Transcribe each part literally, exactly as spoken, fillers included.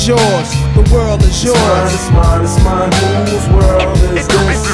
is yours, the world is yours. It's mine, it's mine, it's mine, whose world is this?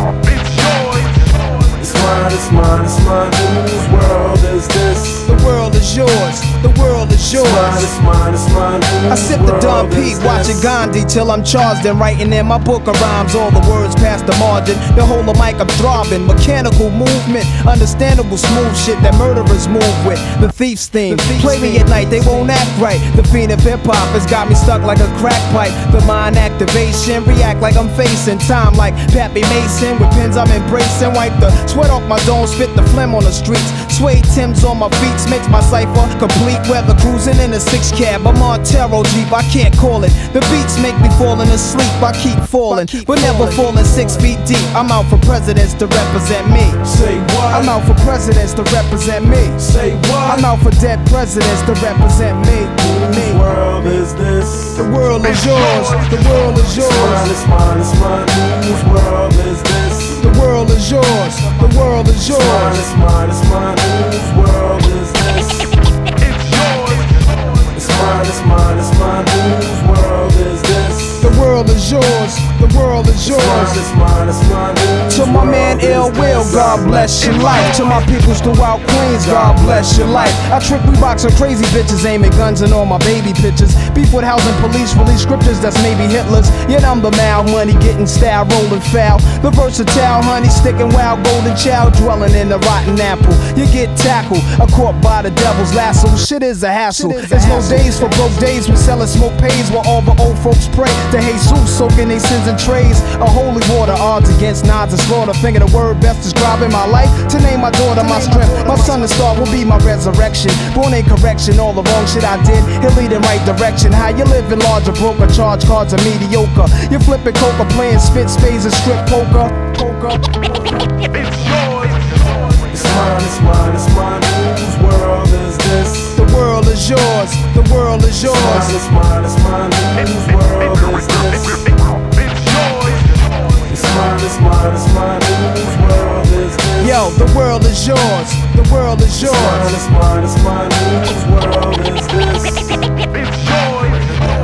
It's mine, it's mine, it's mine, whose world is this? The world is yours, the world is yours. It's mine, it's mine, it's mine, I sip the Don Pete, watching Gandhi till I'm charged and writing in my book of rhymes all the words past the margin. The whole of mic I'm throbbing, mechanical movement, understandable smooth shit that murderers move with. The thief's theme, play me at night, they won't act right. The fiend of hip hop has got me stuck like a crack pipe. The mind activation, react like I'm facing time like Pappy Mason. With pins I'm embracing, wipe the sweat off my dome, spit the phlegm on the streets. Suede Timbs on my feet makes my cipher complete. Weather cruising in a six cab, I'm on Montero Jeep, I can't call it. The beats make me falling asleep, I keep falling, but never falling six feet deep. I'm out for presidents to represent me. Say what? I'm out for presidents to represent me. Say what? I'm out for dead presidents to represent me. Whose world is this? The world is yours, the world is yours. It's mine, it's mine, it's mine, whose world is this? The world is yours, the world is yours. It's mine, it's mine, whose world is this? It's mine, it's mine, it's mine, whose world is this? The world is yours, the world is yours. It's mine, it's mine, it's mine. To my man Ill Will, God bless your life. To my peoples throughout Queens, God bless your life. I trick Reeboks on crazy bitches, aiming guns and all my baby pictures. Beef with housing police, release scriptures that's maybe Hitler's. Yet I'm the mal money, getting style, rolling foul. The versatile honey, sticking wild, golden child, dwelling in the rotten apple. You get tackled, a caught by the devil's lasso. Shit is a hassle. There's no days for broke days. We sellin' smoke pays while all the old folks pray to Jesus, soaking they sins in trays. A holy water, odds against nods and slaughter. Finger the word best describing my life. To name my daughter my strength. My son and star will be my resurrection. Born in correction, all the wrong shit I did, he'll lead in right direction. How you living larger, broker, charge cards are mediocre. You flipping coca, playing spit spades and strip poker. Poker. It's yours. It's mine, it's mine, it's mine. Whose world is this? The world is yours, the world is yours. It's mine, it's mine, whose world is this? It's mine, it's mine, it's mine, whose world is this? Yo, the world is yours, the world is yours. It's mine, it's mine, whose world is this? It's yours.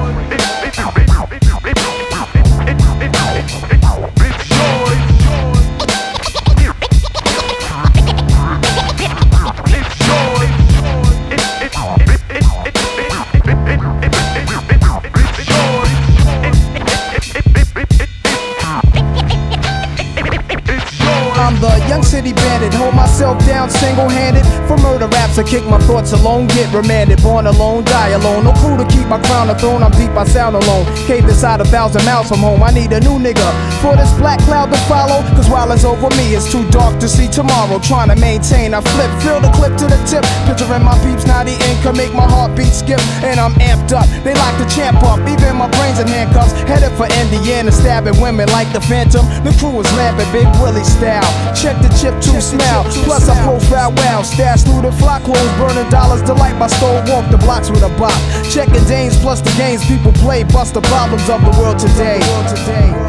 I'm the young city bandit, hold myself down single-handed. For murder raps, I kick my thoughts alone, get remanded. Born alone, die alone, no crew to keep my crown a throne. I'm deep, I sound alone. Cave inside a thousand miles from home. I need a new nigga for this black cloud to follow. Cause while it's over me, it's too dark to see tomorrow. Trying to maintain, I flip, fill the clip to the tip. Picturing my peeps, naughty ink can make my heartbeat skip. And I'm amped up, they lock the champ up. Even my brains in handcuffs, headed for Indiana, stabbing women like the Phantom. The crew is laughing, Big Willie style. Check the chip to smell. Plus I profile well. Stash through the flock clothes, burning dollars. Delight my stove, walk the blocks with a bop. Checking Danes plus the games people play. Bust the problems of the world today. It's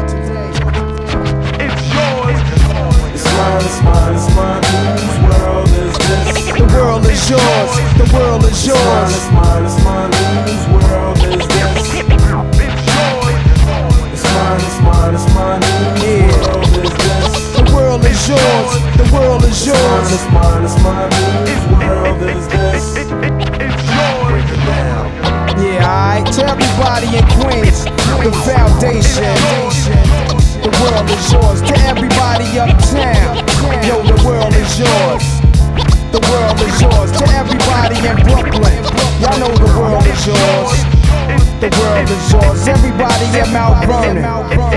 yours. It's mine, it's mine, it's mine. Whose world is this? The world is yours. The world is yours. It's mine, it's mine, whose world is this? It's yours. It's mine, it's mine, it's mine. Whose world is this? The world is yours, the world is yours. It's mine, it's mine, whose world is this? It's yours. Yeah, alright, to everybody in Queens, the foundation. The world is yours, to everybody uptown. Yo, the world is yours. The world is yours, to everybody in Brooklyn. Y'all know the world is yours. The world is yours, everybody in Mount Vernon.